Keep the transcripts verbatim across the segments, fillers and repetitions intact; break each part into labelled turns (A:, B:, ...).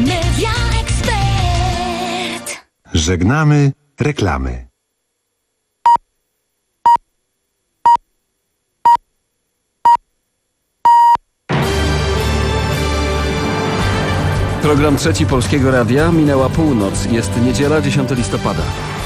A: Media Expert.
B: Żegnamy reklamy.
C: Program trzeci Polskiego Radia. Minęła północ. Jest niedziela, dziesiątego listopada.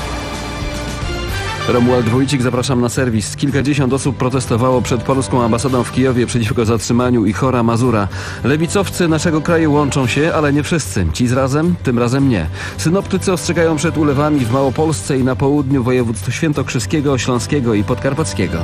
C: Romuald Wójcik, zapraszam na serwis. Kilkadziesiąt osób protestowało przed polską ambasadą w Kijowie przeciwko zatrzymaniu Ihora Mazura. Lewicowcy naszego kraju łączą się, ale nie wszyscy. Ci z razem, tym razem nie. Synoptycy ostrzegają przed ulewami w Małopolsce i na południu województw świętokrzyskiego, śląskiego i podkarpackiego.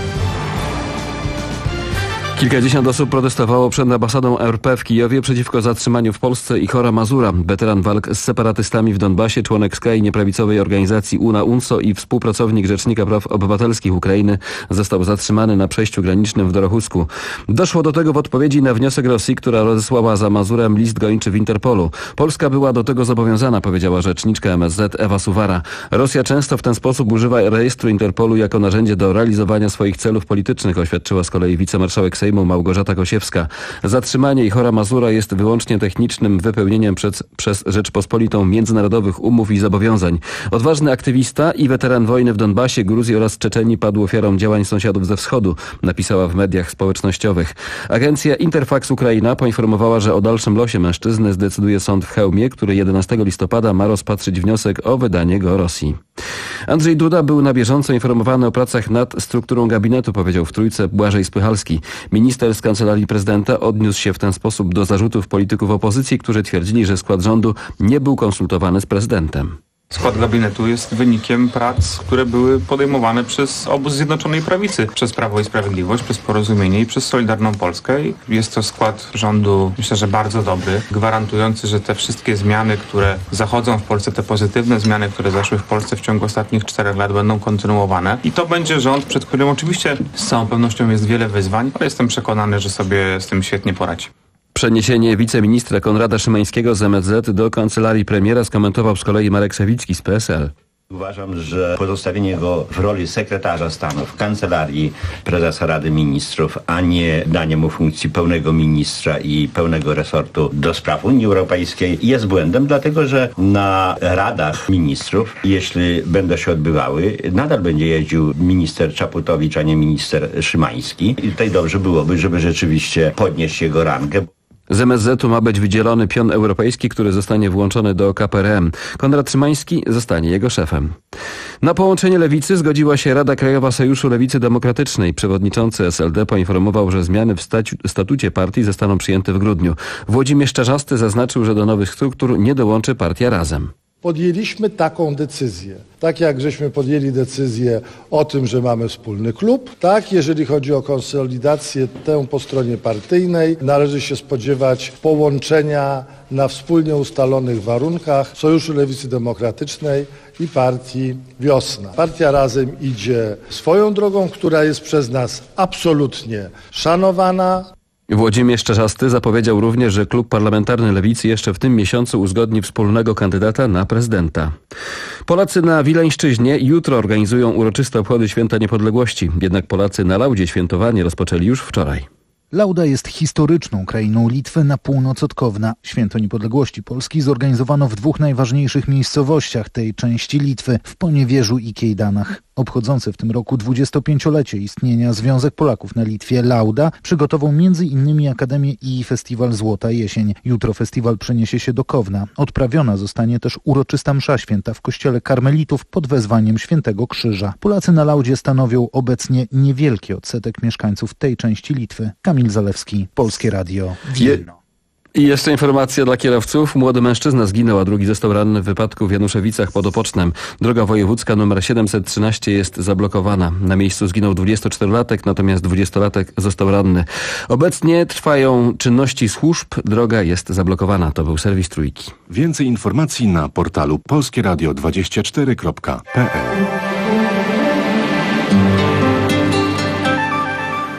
C: Kilkadziesiąt osób protestowało przed ambasadą R P w Kijowie przeciwko zatrzymaniu w Polsce Ihora Mazura. Weteran walk z separatystami w Donbasie, członek skrajnie prawicowej organizacji U N A UNSO i współpracownik Rzecznika Praw Obywatelskich Ukrainy został zatrzymany na przejściu granicznym w Dorochusku. Doszło do tego w odpowiedzi na wniosek Rosji, która rozesłała za Mazurem list gończy w Interpolu. Polska była do tego zobowiązana, powiedziała rzeczniczka M S Z Ewa Suwara. Rosja często w ten sposób używa rejestru Interpolu jako narzędzie do realizowania swoich celów politycznych, oświadczyła z kolei wicemarszałek Sejmu Małgorzata Kosiewska. Zatrzymanie Ihora Mazura jest wyłącznie technicznym wypełnieniem przez, przez Rzeczpospolitą międzynarodowych umów i zobowiązań. Odważny aktywista i weteran wojny w Donbasie, Gruzji oraz Czeczenii padł ofiarą działań sąsiadów ze wschodu, napisała w mediach społecznościowych. Agencja Interfax Ukraina poinformowała, że o dalszym losie mężczyzny zdecyduje sąd w Chełmie, który jedenastego listopada ma rozpatrzyć wniosek o wydanie go Rosji. Andrzej Duda był na bieżąco informowany o pracach nad strukturą gabinetu, powiedział w Trójce Błażej Spychalski. Minister z Kancelarii Prezydenta odniósł się w ten sposób do zarzutów polityków opozycji, którzy twierdzili, że skład rządu nie był konsultowany z prezydentem.
D: Skład gabinetu jest wynikiem prac, które były podejmowane przez obóz Zjednoczonej Prawicy, przez Prawo i Sprawiedliwość, przez Porozumienie i przez Solidarną Polskę. Jest to skład rządu, myślę, że bardzo dobry, gwarantujący, że te wszystkie zmiany, które zachodzą w Polsce, te pozytywne zmiany, które zaszły w Polsce w ciągu ostatnich czterech lat, będą kontynuowane. I to będzie rząd, przed którym oczywiście z całą pewnością jest wiele wyzwań, ale jestem przekonany, że sobie z tym świetnie poradzi.
C: Przeniesienie wiceministra Konrada Szymańskiego z M S Z do kancelarii premiera skomentował z kolei Marek Sawicki z P S L.
E: Uważam, że pozostawienie go w roli sekretarza stanu w kancelarii prezesa Rady Ministrów, a nie danie mu funkcji pełnego ministra i pełnego resortu do spraw Unii Europejskiej jest błędem, dlatego że na radach ministrów, jeśli będą się odbywały, nadal będzie jeździł minister Czaputowicz, a nie minister Szymański. I tutaj dobrze byłoby, żeby rzeczywiście podnieść jego rangę.
C: Z M S Z-u ma być wydzielony pion europejski, który zostanie włączony do K P R M. Konrad Szymański zostanie jego szefem. Na połączenie lewicy zgodziła się Rada Krajowa Sojuszu Lewicy Demokratycznej. Przewodniczący S L D poinformował, że zmiany w statucie partii zostaną przyjęte w grudniu. Włodzimierz Czarzasty zaznaczył, że do nowych struktur nie dołączy partia Razem.
F: Podjęliśmy taką decyzję. Tak jak żeśmy podjęli decyzję o tym, że mamy wspólny klub, tak jeżeli chodzi o konsolidację tę po stronie partyjnej, należy się spodziewać połączenia na wspólnie ustalonych warunkach Sojuszu Lewicy Demokratycznej i partii Wiosna. Partia Razem idzie swoją drogą, która jest przez nas absolutnie szanowana.
C: Włodzimierz Czarzasty zapowiedział również, że klub parlamentarny Lewicy jeszcze w tym miesiącu uzgodni wspólnego kandydata na prezydenta. Polacy na Wileńszczyźnie jutro organizują uroczyste obchody Święta Niepodległości. Jednak Polacy na Laudzie świętowanie rozpoczęli już wczoraj.
G: Lauda jest historyczną krainą Litwy na północ od Kowna. Święto Niepodległości Polski zorganizowano w dwóch najważniejszych miejscowościach tej części Litwy, w Poniewierzu i Kejdanach. Obchodzący w tym roku dwudziestopięciolecie istnienia Związek Polaków na Litwie Lauda przygotował między innymi Akademię i Festiwal Złota Jesień. Jutro festiwal przeniesie się do Kowna. Odprawiona zostanie też uroczysta msza święta w kościele karmelitów pod wezwaniem Świętego Krzyża. Polacy na Laudzie stanowią obecnie niewielki odsetek mieszkańców tej części Litwy. Kamil Zalewski, Polskie Radio, Wilno.
C: I jeszcze informacja dla kierowców. Młody mężczyzna zginął, a drugi został ranny w wypadku w Januszewicach pod Opocznem. Droga wojewódzka nr siedemset trzynaście jest zablokowana. Na miejscu zginął dwudziestoczterolatek, natomiast dwudziestolatek został ranny. Obecnie trwają czynności służb. Droga jest zablokowana. To był serwis Trójki.
B: Więcej informacji na portalu polskieradio dwadzieścia cztery kropka p l.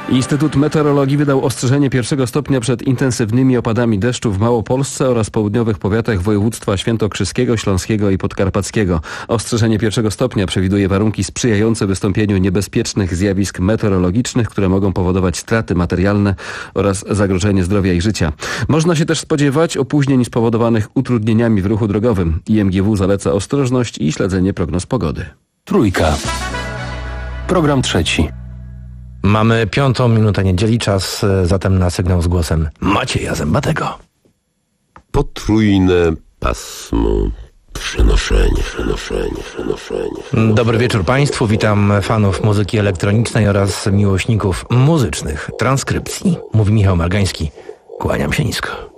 C: Instytut Meteorologii wydał ostrzeżenie pierwszego stopnia przed intensywnymi opadami deszczu w Małopolsce oraz południowych powiatach województwa świętokrzyskiego, śląskiego i podkarpackiego. Ostrzeżenie pierwszego stopnia przewiduje warunki sprzyjające wystąpieniu niebezpiecznych zjawisk meteorologicznych, które mogą powodować straty materialne oraz zagrożenie zdrowia i życia. Można się też spodziewać opóźnień spowodowanych utrudnieniami w ruchu drogowym. I M G W zaleca ostrożność i śledzenie prognoz pogody.
B: Trójka. Program trzeci.
H: Mamy piątą minutę niedzieli, czas zatem na sygnał z głosem Macieja Zębatego.
I: Potrójne pasmo. Przenoszenie, przenoszenie, przenoszenie.
H: Dobry wieczór Państwu, witam fanów muzyki elektronicznej oraz miłośników muzycznych transkrypcji. Mówi Michał Margański. Kłaniam się nisko.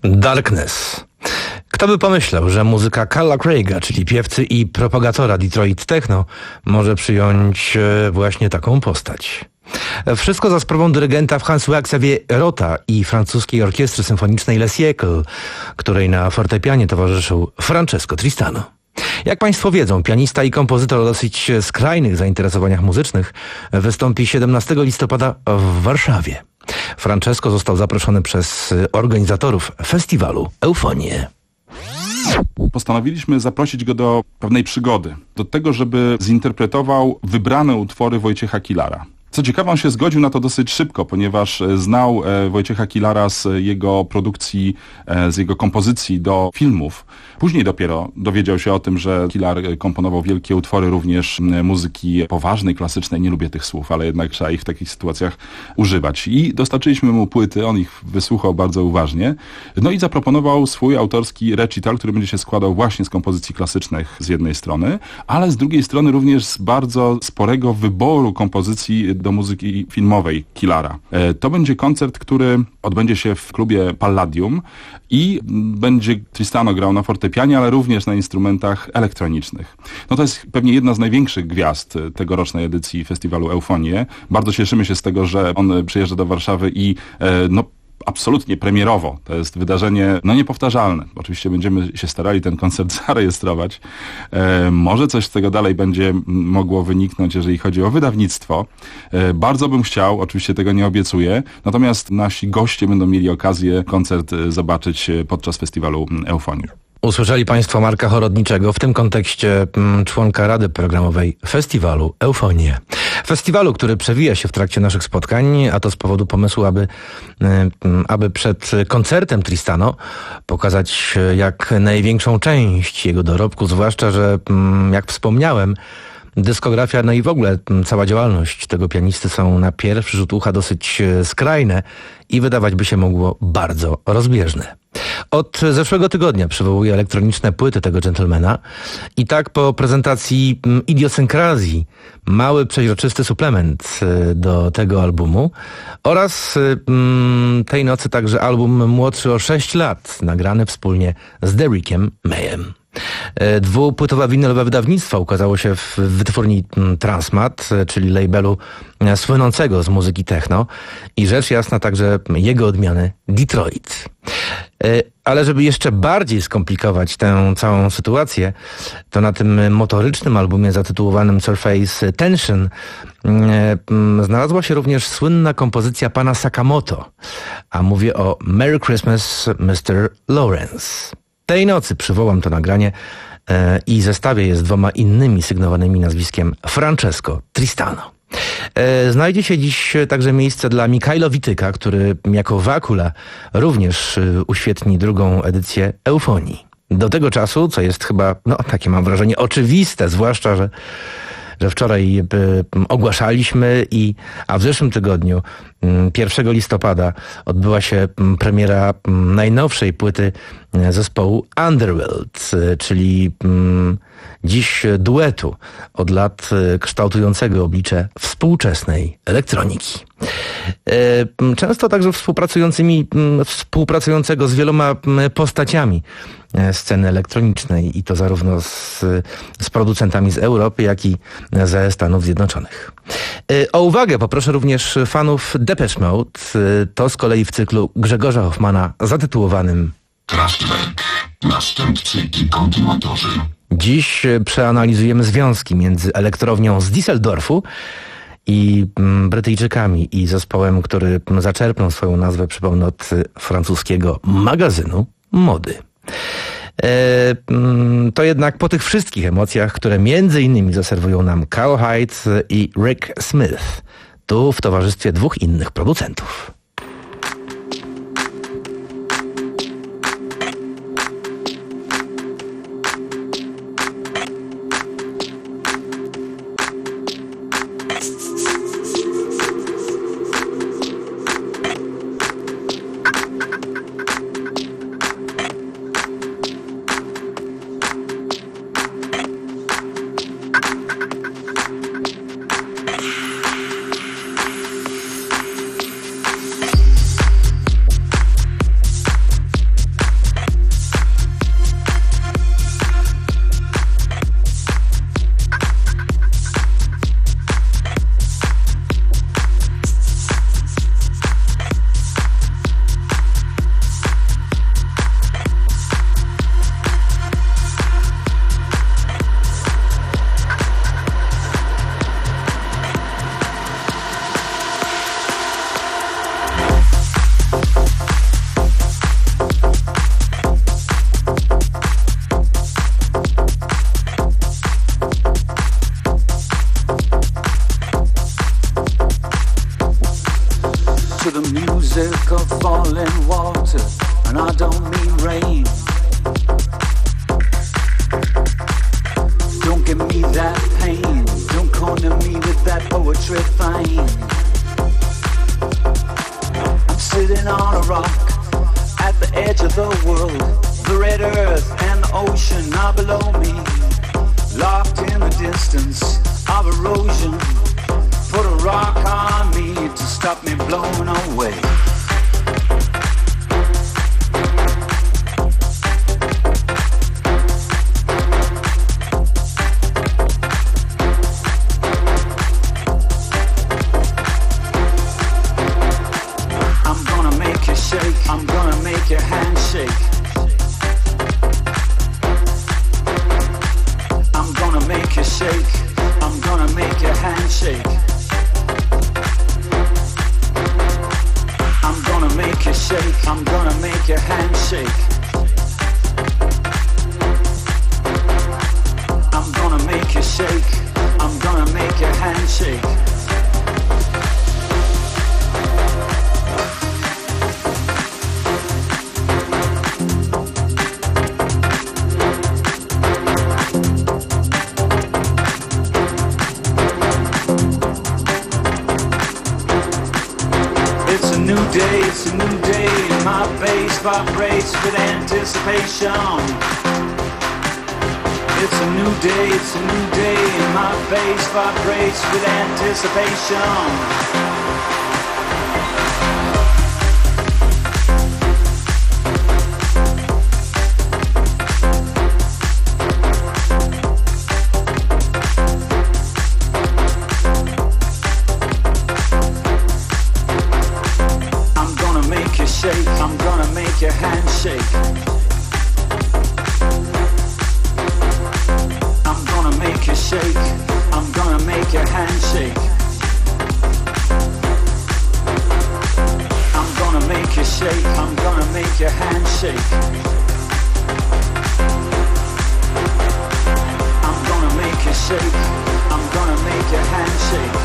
H: Darkness. Kto by pomyślał, że muzyka Carla Craiga, czyli piewcy i propagatora Detroit Techno, może przyjąć właśnie taką postać. Wszystko za sprawą dyrygenta François-Xavier Rota i francuskiej orkiestry symfonicznej Le Siècle, której na fortepianie towarzyszył Francesco Tristano. Jak Państwo wiedzą, pianista i kompozytor o dosyć skrajnych zainteresowaniach muzycznych wystąpi siedemnastego listopada w Warszawie. Francesco został zaproszony przez organizatorów festiwalu Eufonie.
J: Postanowiliśmy zaprosić go do pewnej przygody, do tego, żeby zinterpretował wybrane utwory Wojciecha Kilara. Co ciekawe, on się zgodził na to dosyć szybko, ponieważ znał Wojciecha Kilara z jego produkcji, z jego kompozycji do filmów. Później dopiero dowiedział się o tym, że Kilar komponował wielkie utwory również muzyki poważnej, klasycznej. Nie lubię tych słów, ale jednak trzeba ich w takich sytuacjach używać. I dostarczyliśmy mu płyty, on ich wysłuchał bardzo uważnie. No i zaproponował swój autorski recital, który będzie się składał właśnie z kompozycji klasycznych z jednej strony, ale z drugiej strony również z bardzo sporego wyboru kompozycji do muzyki filmowej Kilara. To będzie koncert, który odbędzie się w klubie Palladium i będzie Tristano grał na fortepianie, ale również na instrumentach elektronicznych. No to jest pewnie jedna z największych gwiazd tegorocznej edycji festiwalu Eufonie. Bardzo cieszymy się z tego, że on przyjeżdża do Warszawy i no absolutnie premierowo. To jest wydarzenie no niepowtarzalne. Oczywiście będziemy się starali ten koncert zarejestrować. E, może coś z tego dalej będzie mogło wyniknąć, jeżeli chodzi o wydawnictwo. E, bardzo bym chciał, oczywiście tego nie obiecuję, natomiast nasi goście będą mieli okazję koncert zobaczyć podczas festiwalu Eufonii.
H: Usłyszeli Państwo Marka Chorodniczego, w tym kontekście m, członka Rady Programowej Festiwalu Eufonie. Festiwalu, który przewija się w trakcie naszych spotkań, a to z powodu pomysłu, aby, m, aby przed koncertem Tristano pokazać jak największą część jego dorobku, zwłaszcza, że m, jak wspomniałem, dyskografia, no i w ogóle cała działalność tego pianisty są na pierwszy rzut ucha dosyć skrajne i wydawać by się mogło bardzo rozbieżne. Od zeszłego tygodnia przywołuje elektroniczne płyty tego dżentelmena i tak po prezentacji Idiosynkrazji, mały przeźroczysty suplement do tego albumu oraz tej nocy także album młodszy o sześć lat, nagrany wspólnie z Derrickiem Mayem. Dwupłytowe winylowe wydawnictwo ukazało się w wytwórni Transmat, czyli labelu słynącego z muzyki techno i rzecz jasna także jego odmiany Detroit. Ale żeby jeszcze bardziej skomplikować tę całą sytuację, to na tym motorycznym albumie zatytułowanym Surface Tension znalazła się również słynna kompozycja pana Sakamoto, a mówię o Merry Christmas, mister Lawrence. Tej nocy przywołam to nagranie e, i zestawię je z dwoma innymi sygnowanymi nazwiskiem Francesco Tristano. E, znajdzie się dziś także miejsce dla Mikhailo Wityka, który jako Wakula również e, uświetni drugą edycję Eufonii. Do tego czasu, co jest chyba, no takie mam wrażenie, oczywiste, zwłaszcza, że że wczoraj y, ogłaszaliśmy i, a w zeszłym tygodniu, y, pierwszego listopada, odbyła się y, premiera y, najnowszej płyty y, zespołu Underworld, y, czyli y, dziś duetu od lat y, kształtującego oblicze współczesnej elektroniki. Y, często także współpracującymi, y, współpracującego z wieloma y, postaciami sceny elektronicznej i to zarówno z, z producentami z Europy, jak i ze Stanów Zjednoczonych. O uwagę poproszę również fanów Depeche Mode, to z kolei w cyklu Grzegorza Hoffmana zatytułowanym
K: Kraftwerk, następcy i kontynuatorzy.
H: Dziś przeanalizujemy związki między elektrownią z Düsseldorfu i Brytyjczykami i zespołem, który zaczerpnął swoją nazwę, przypomnę, od francuskiego magazynu mody. To jednak po tych wszystkich emocjach, które między innymi zaserwują nam Carl Hyde i Rick Smith, tu w towarzystwie dwóch innych producentów.
L: music of falling water, and I don't mean rain. Don't give me that pain, don't corner me with that poetry fine. I'm sitting on a rock at the edge of the world. The red earth and the ocean are below me, locked in the distance of erosion. Put a rock on me to stop me blowing away. I'm gonna make you shake, I'm gonna make your hand shake. I'm gonna make you shake, I'm gonna make your hand shake. I'm gonna make you shake, I'm gonna make your hand shake. I'm gonna make you shake, I'm gonna make your hand shake. It's a new day, it's a new day, and my face vibrates with anticipation. It's a new day, it's a new day, and my face vibrates with anticipation. I'm gonna make your hand shake. I'm gonna make you shake. I'm gonna make your hand shake. I'm gonna make you shake. I'm gonna make your hand shake. I'm gonna make you shake. I'm gonna make your hand shake.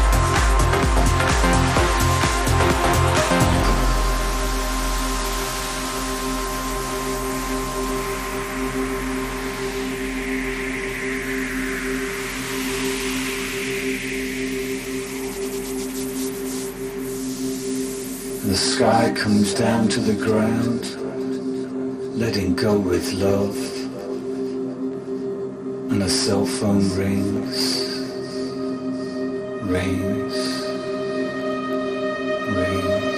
L: The sky comes down to the ground, letting go with love, and a cell phone rings, rings, rings.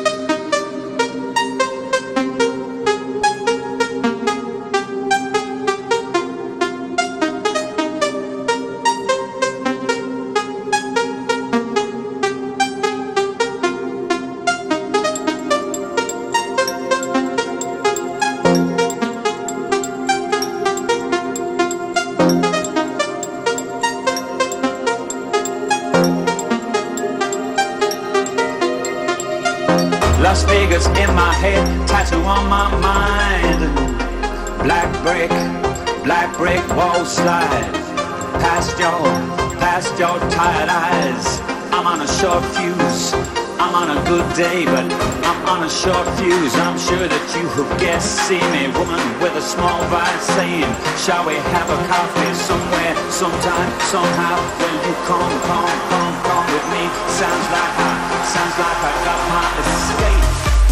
L: Las Vegas in my head, tattoo on my mind. Black brick, black brick wall slide. Past your, past your tired eyes. I'm on a short fuse, I'm on a good day, but I'm on a short fuse. I'm sure that you have guessed, see me, woman with a small vice saying, shall we have a coffee somewhere, sometime, somehow? Will you come, come, come, come with me? Sounds like I, sounds like I got my escape.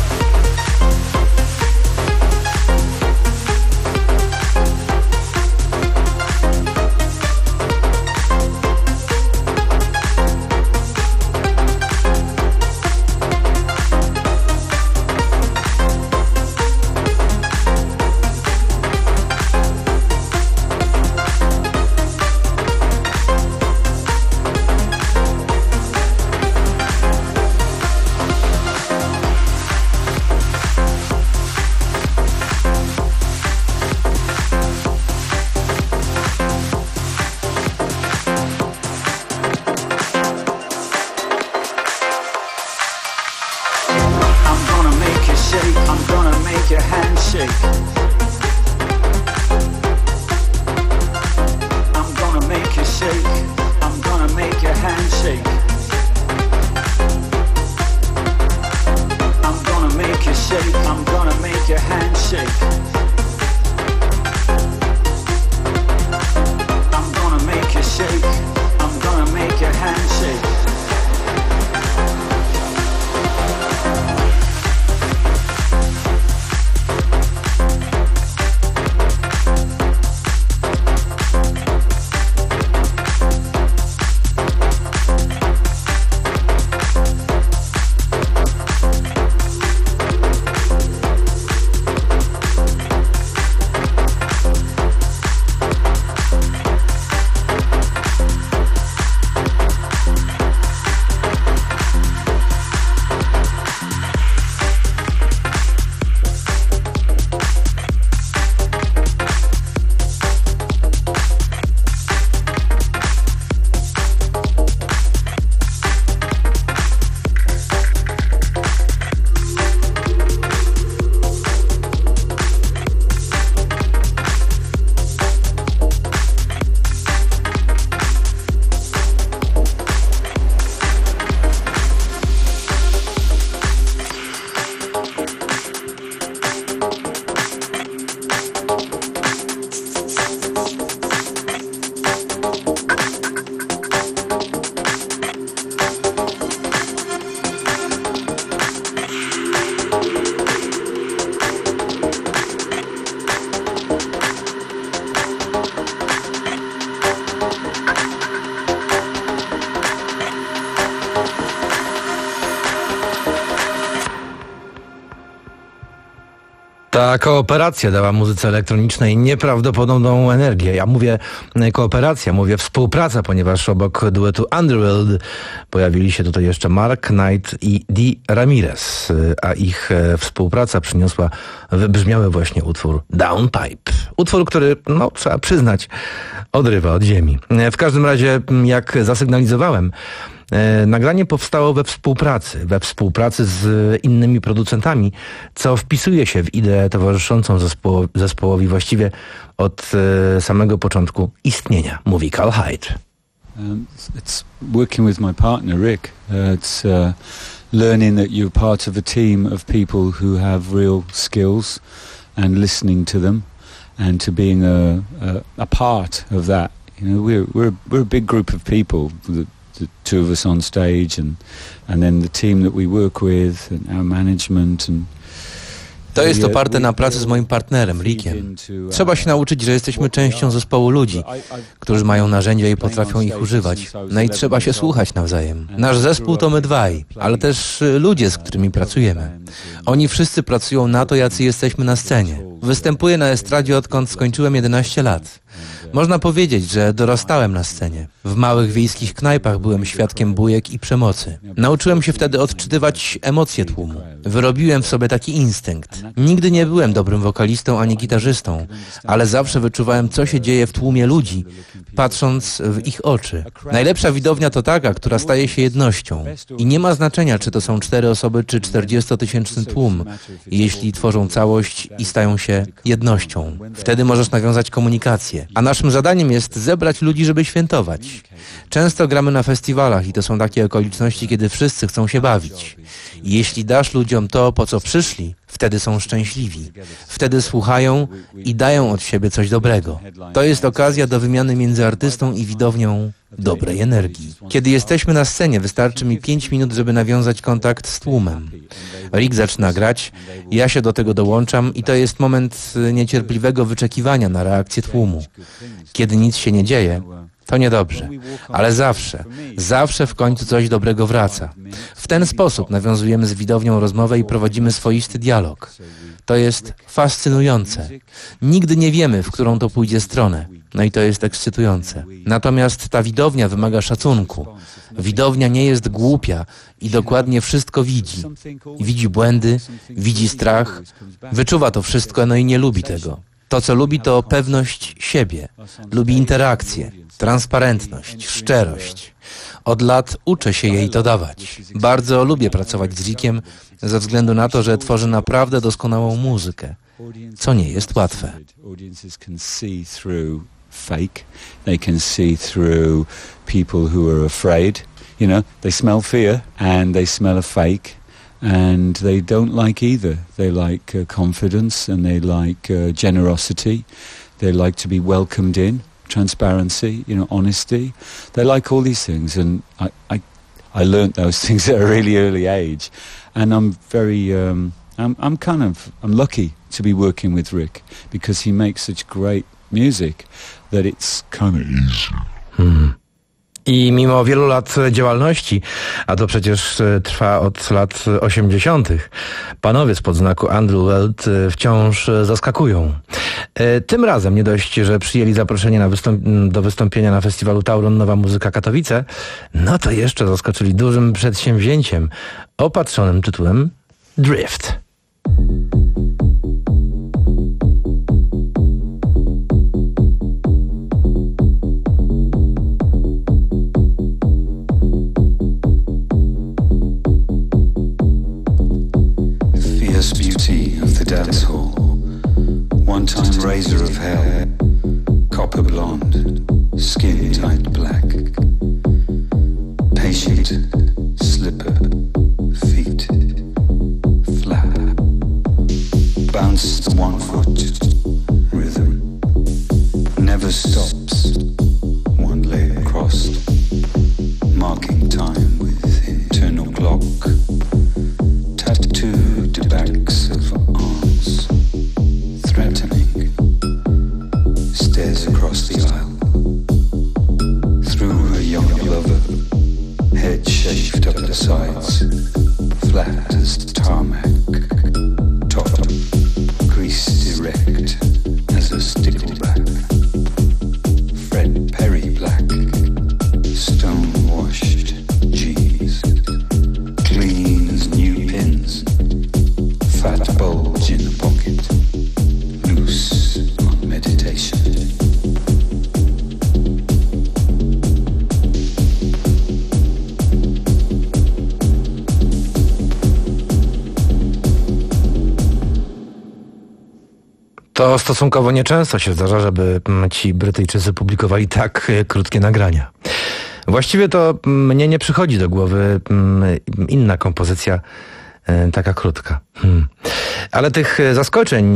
L: Your handshake. I'm gonna make you shake. I'm gonna make your handshake. I'm gonna
H: Ta kooperacja dała muzyce elektronicznej nieprawdopodobną energię. Ja mówię kooperacja, mówię współpraca, ponieważ obok duetu Underworld pojawili się tutaj jeszcze Mark Knight i Dee Ramirez, a ich współpraca przyniosła wybrzmiały właśnie utwór Downpipe. Utwór, który, no trzeba przyznać, odrywa od ziemi. W każdym razie, jak zasygnalizowałem, nagranie powstało we współpracy, we współpracy z innymi producentami, co wpisuje się w ideę towarzyszącą zespoło, zespołowi właściwie od samego początku istnienia, mówi Carl Hyde.
M: Um, it's working with my partner Rick. Uh, it's uh, learning that you're part of a team of people who have real skills and listening to them and to being a, a, a part of that. You know, we're we're we're a big group of people. The, the two of us on stage, and and then the team that we work with, and our management. And
N: to jest oparte na pracy z moim partnerem, Rickiem. Trzeba się nauczyć, że jesteśmy częścią zespołu ludzi, którzy mają narzędzia i potrafią ich używać. No i trzeba się słuchać nawzajem. Nasz zespół to my dwaj, ale też ludzie, z którymi pracujemy. Oni wszyscy pracują na to, jacy jesteśmy na scenie. Występuję na estradzie, odkąd skończyłem jedenaście lat. Można powiedzieć, że dorastałem na scenie. W małych wiejskich knajpach byłem świadkiem bujek i przemocy. Nauczyłem się wtedy odczytywać emocje tłumu. Wyrobiłem w sobie taki instynkt. Nigdy nie byłem dobrym wokalistą ani gitarzystą, ale zawsze wyczuwałem, co się dzieje w tłumie ludzi, patrząc w ich oczy. Najlepsza widownia to taka, która staje się jednością. I nie ma znaczenia, czy to są cztery osoby, czy czterdziestotysięczny tłum, jeśli tworzą całość i stają się jednością. Wtedy możesz nawiązać komunikację. A naszym zadaniem jest zebrać ludzi, żeby świętować. Często gramy na festiwalach i to są takie okoliczności, kiedy wszyscy chcą się bawić. I jeśli dasz ludziom to, po co przyszli, wtedy są szczęśliwi. Wtedy słuchają i dają od siebie coś dobrego. To jest okazja do wymiany między artystą i widownią dobrej energii. Kiedy jesteśmy na scenie, wystarczy mi pięć minut, żeby nawiązać kontakt z tłumem. Rick zaczyna grać, ja się do tego dołączam i to jest moment niecierpliwego wyczekiwania na reakcję tłumu. Kiedy nic się nie dzieje, to niedobrze, ale zawsze, zawsze w końcu coś dobrego wraca. W ten sposób nawiązujemy z widownią rozmowę i prowadzimy swoisty dialog. To jest fascynujące. Nigdy nie wiemy, w którą to pójdzie stronę. No i to jest ekscytujące. Natomiast ta widownia wymaga szacunku. Widownia nie jest głupia i dokładnie wszystko widzi. Widzi błędy, widzi strach, wyczuwa to wszystko, no i nie lubi tego. To, co lubi, to pewność siebie. Lubi interakcję, transparentność, szczerość. Od lat uczę się jej to dawać. Bardzo lubię pracować z Rickiem ze względu na to, że tworzy naprawdę doskonałą muzykę, co nie jest łatwe.
M: Fake. They can see through people who are afraid. You know, they smell fear and they smell a fake. And they don't like either. They like uh, confidence and they like uh, generosity. They like to be welcomed in, transparency, you know, honesty. They like all these things, and I, I, I learnt those things at a really early age. And I'm very, um, I'm, I'm kind of, I'm lucky to be working with Rick because he makes such great music that it's kind of easy.
H: Hmm. I mimo wielu lat działalności, a to przecież trwa od lat osiemdziesiątych, panowie spod znaku Underworld wciąż zaskakują. Tym razem nie dość, że przyjęli zaproszenie na wystąp- do wystąpienia na festiwalu Tauron Nowa Muzyka Katowice, no to jeszcze zaskoczyli dużym przedsięwzięciem opatrzonym tytułem Drift.
O: Beauty of the dance hall, one-time razor of hair, copper blonde, skin tight black, patient slipper, feet flat, bounce the one foot rhythm, never stops, one leg crossed, marking time with internal clock. Tattooed backs of arms, threatening, stares across the aisle. Through her young lover, head shaved up the sides, flat as tarmac, top, greasy.
H: To stosunkowo nieczęsto się zdarza, żeby ci Brytyjczycy publikowali tak krótkie nagrania. Właściwie to mnie nie przychodzi do głowy inna kompozycja taka krótka. Hmm. Ale tych zaskoczeń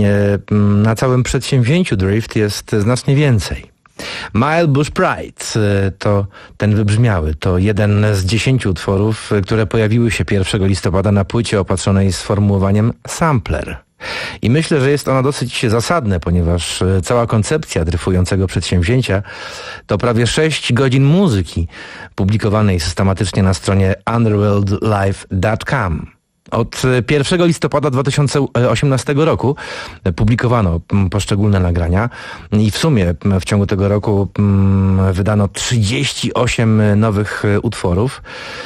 H: na całym przedsięwzięciu Drift jest znacznie więcej. Mile Bush Pride to ten wybrzmiały, to jeden z dziesięciu utworów, które pojawiły się pierwszego listopada na płycie opatrzonej sformułowaniem sampler. I myślę, że jest ono dosyć zasadne, ponieważ cała koncepcja dryfującego przedsięwzięcia to prawie sześć godzin muzyki publikowanej systematycznie na stronie underworld live kropka com. Od pierwszego listopada dwa tysiące osiemnastego roku publikowano poszczególne nagrania i w sumie w ciągu tego roku wydano trzydzieści osiem nowych utworów.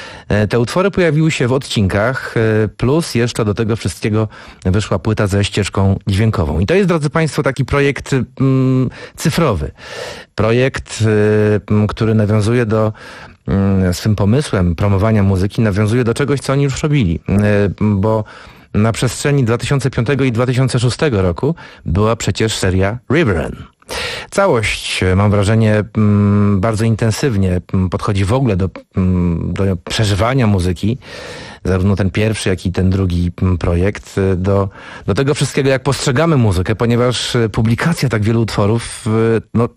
H: Te utwory pojawiły się w odcinkach, plus jeszcze do tego wszystkiego wyszła płyta ze ścieżką dźwiękową. I to jest, drodzy Państwo, taki projekt mm, cyfrowy. Projekt, y, który nawiązuje do y, swym pomysłem promowania muzyki, nawiązuje do czegoś, co oni już robili. Y, bo na przestrzeni dwa tysiące piątego i dwa tysiące szóstego roku była przecież seria Riverrun. Całość, mam wrażenie, bardzo intensywnie podchodzi w ogóle do, do przeżywania muzyki, zarówno ten pierwszy, jak i ten drugi projekt, do, do tego wszystkiego, jak postrzegamy muzykę, ponieważ publikacja tak wielu utworów no,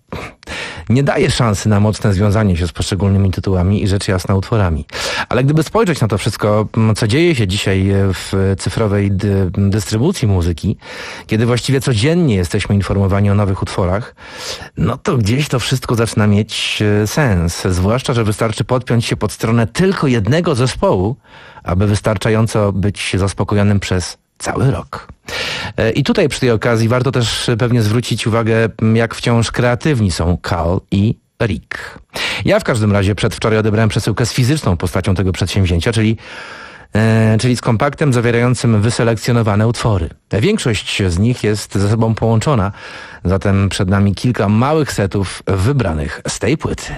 H: nie daje szansy na mocne związanie się z poszczególnymi tytułami i rzecz jasna utworami. Ale gdyby spojrzeć na to wszystko, co dzieje się dzisiaj w cyfrowej dy, dystrybucji muzyki, kiedy właściwie codziennie jesteśmy informowani o nowych utworach, no to gdzieś to wszystko zaczyna mieć sens. Zwłaszcza, że wystarczy podpiąć się pod stronę tylko jednego zespołu, aby wystarczająco być zaspokojonym przez cały rok. I tutaj przy tej okazji warto też pewnie zwrócić uwagę, jak wciąż kreatywni są Cal i Rick. Ja w każdym razie przedwczoraj odebrałem przesyłkę z fizyczną postacią tego przedsięwzięcia, czyli, e, czyli z kompaktem zawierającym wyselekcjonowane utwory. Większość z nich jest ze sobą połączona, zatem przed nami kilka małych setów wybranych z tej płyty.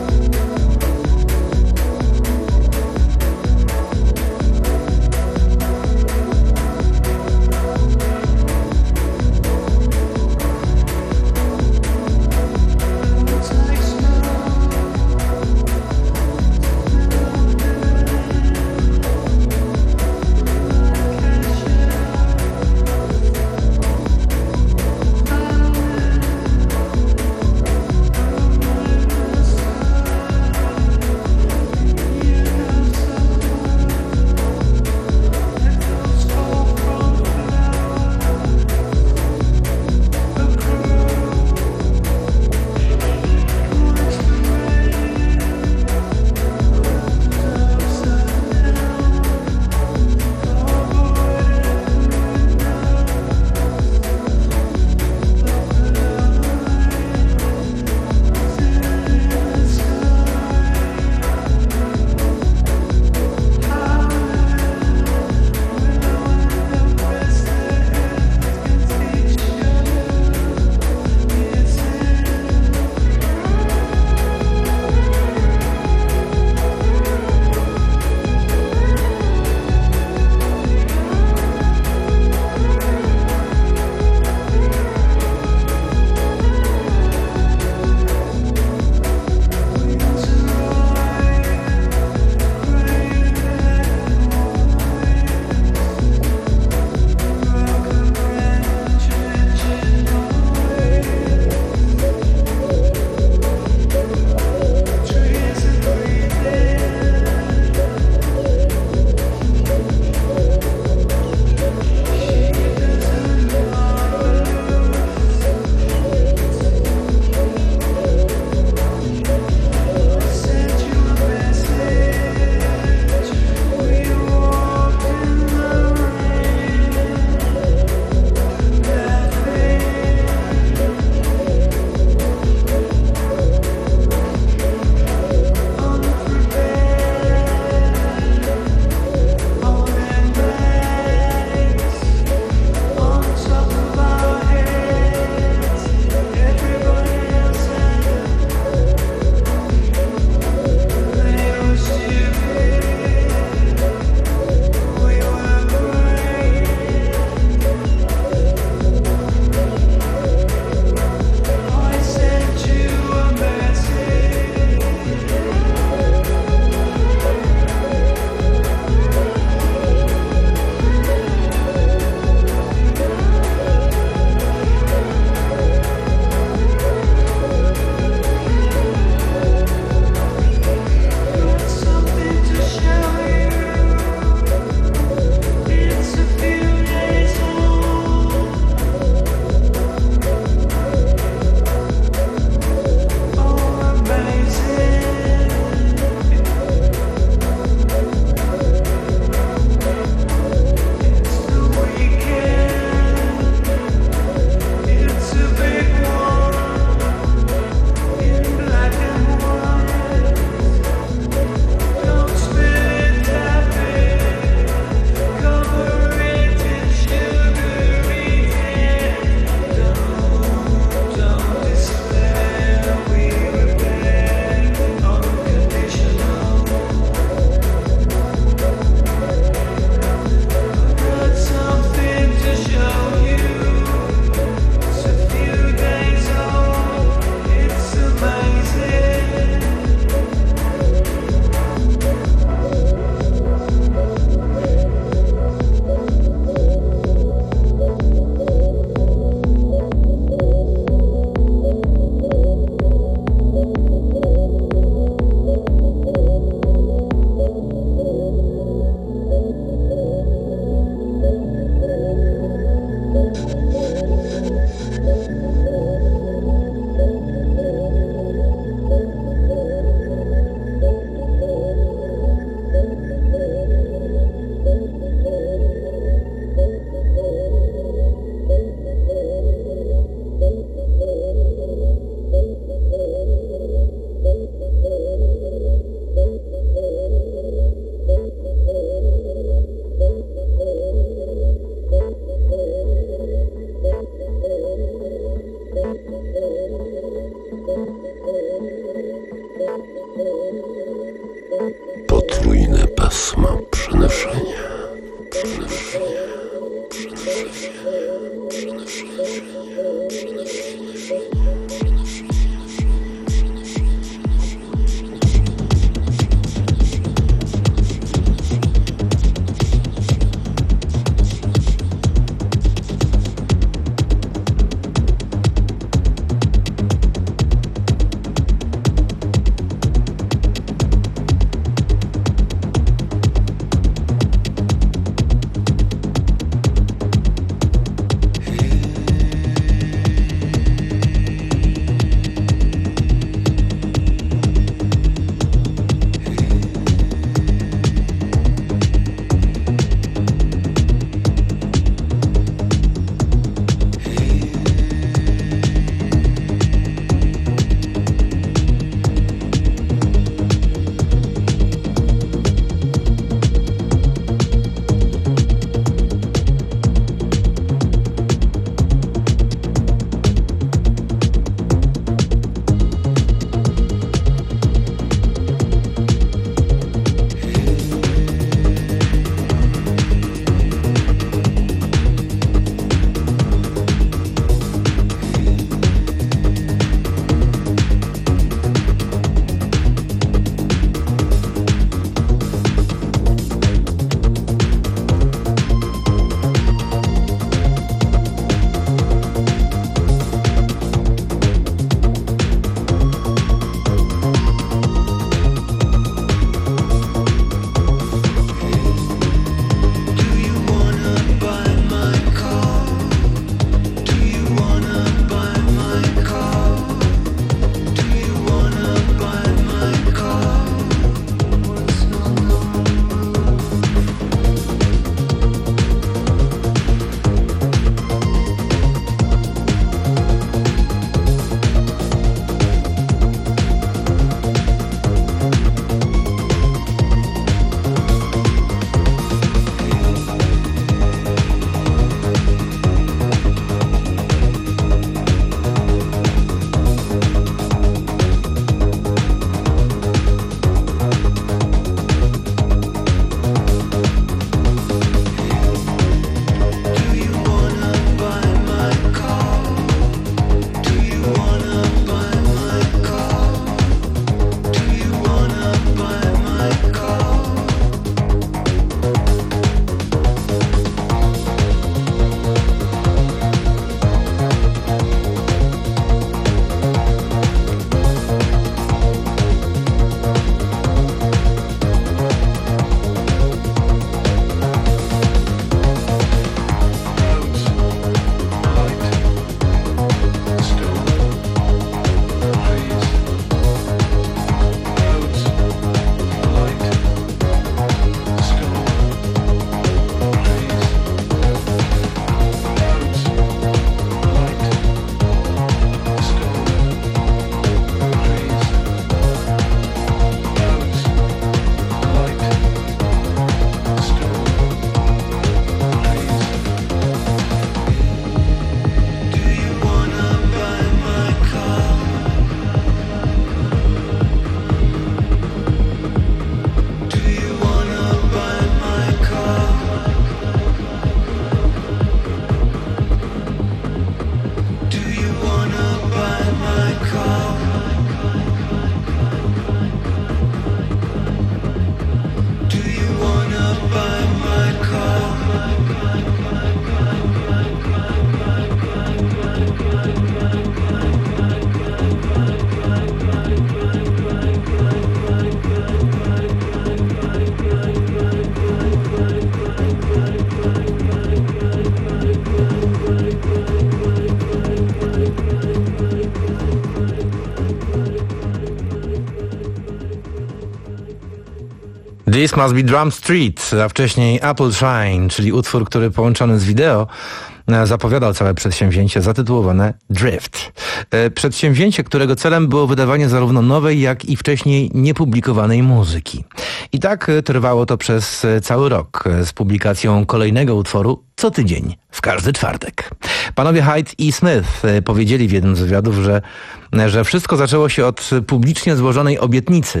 H: This Must Be Drum Street, a wcześniej Apple Shrine, czyli utwór, który połączony z wideo zapowiadał całe przedsięwzięcie zatytułowane Drift. Przedsięwzięcie, którego celem było wydawanie zarówno nowej, jak i wcześniej niepublikowanej muzyki. I tak trwało to przez cały rok z publikacją kolejnego utworu co tydzień, w każdy czwartek. Panowie Hyde i Smith powiedzieli w jednym z wywiadów, że, że wszystko zaczęło się od publicznie złożonej obietnicy.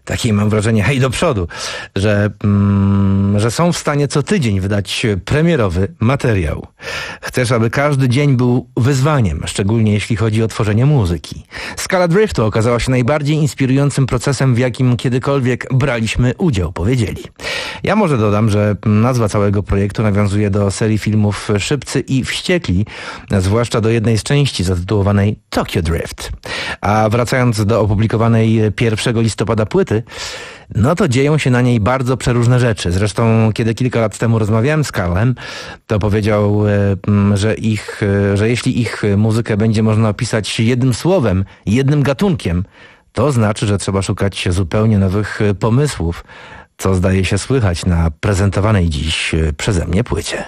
H: Takie mam wrażenie, hej do przodu, że, mm, że są w stanie co tydzień wydać premierowy materiał. Chcesz, aby każdy dzień był wyzwaniem, szczególnie jeśli chodzi o tworzenie muzyki. Skala Driftu okazała się najbardziej inspirującym procesem, w jakim kiedykolwiek braliśmy udział, powiedzieli. Ja może dodam, że nazwa całego projektu nawiązuje do serii filmów Szybcy i Wściekli, zwłaszcza do jednej z części zatytułowanej Tokyo Drift. A wracając do opublikowanej pierwszego listopada płyty, no to dzieją się na niej bardzo przeróżne rzeczy. Zresztą, kiedy kilka lat temu rozmawiałem z Karlem, to powiedział, że ich, że jeśli ich muzykę będzie można opisać jednym słowem, jednym gatunkiem, to znaczy, że trzeba szukać zupełnie nowych pomysłów, co zdaje się słychać na prezentowanej dziś przeze mnie płycie.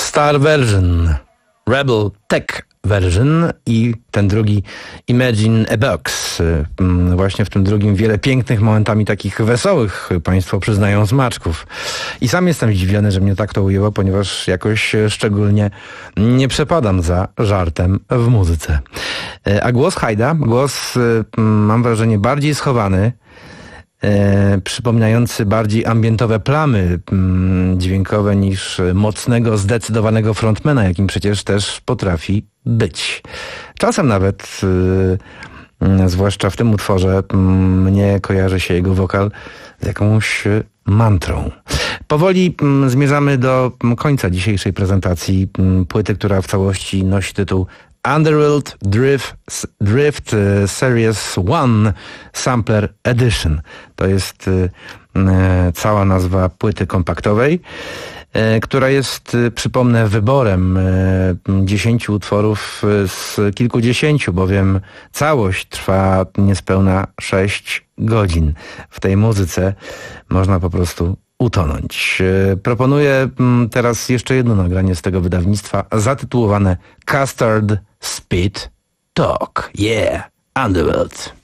H: Star Version, Rebel Tech Version i ten drugi Imagine a Box. Właśnie w tym drugim wiele pięknych momentami takich wesołych, państwo przyznają, smaczków. I sam jestem zdziwiony, że mnie tak to ujęło, ponieważ jakoś szczególnie nie przepadam za żartem w muzyce. A głos Hajda, głos mam wrażenie bardziej schowany, E, przypominający bardziej ambientowe plamy mm, dźwiękowe niż mocnego, zdecydowanego frontmana, jakim przecież też potrafi być. Czasem nawet, y, y, zwłaszcza w tym utworze, y, mnie kojarzy się jego wokal z jakąś mantrą. Powoli y, zmierzamy do końca dzisiejszej prezentacji y, płyty, która w całości nosi tytuł Underworld Drift, Drift Series One Sampler Edition. To jest y, y, cała nazwa płyty kompaktowej, y, która jest, y, przypomnę, wyborem y, dziesięciu utworów z kilkudziesięciu, bowiem całość trwa niespełna sześć godzin. W tej muzyce można po prostu utonąć. Proponuję teraz jeszcze jedno nagranie z tego wydawnictwa zatytułowane Custard Speed Talk. Yeah, Underworld.